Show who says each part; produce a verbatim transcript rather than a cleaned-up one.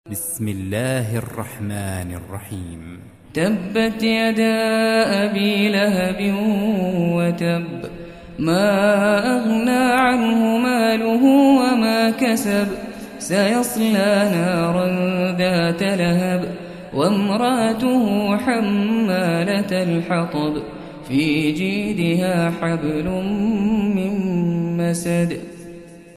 Speaker 1: بسم الله الرحمن الرحيم.
Speaker 2: تبت يدا أبي لهب وتب، ما أغنى عنه ماله وما كسب، سيصلى نارا ذات لهب، وامرأته حمالة الحطب، في جيدها حبل من مسد.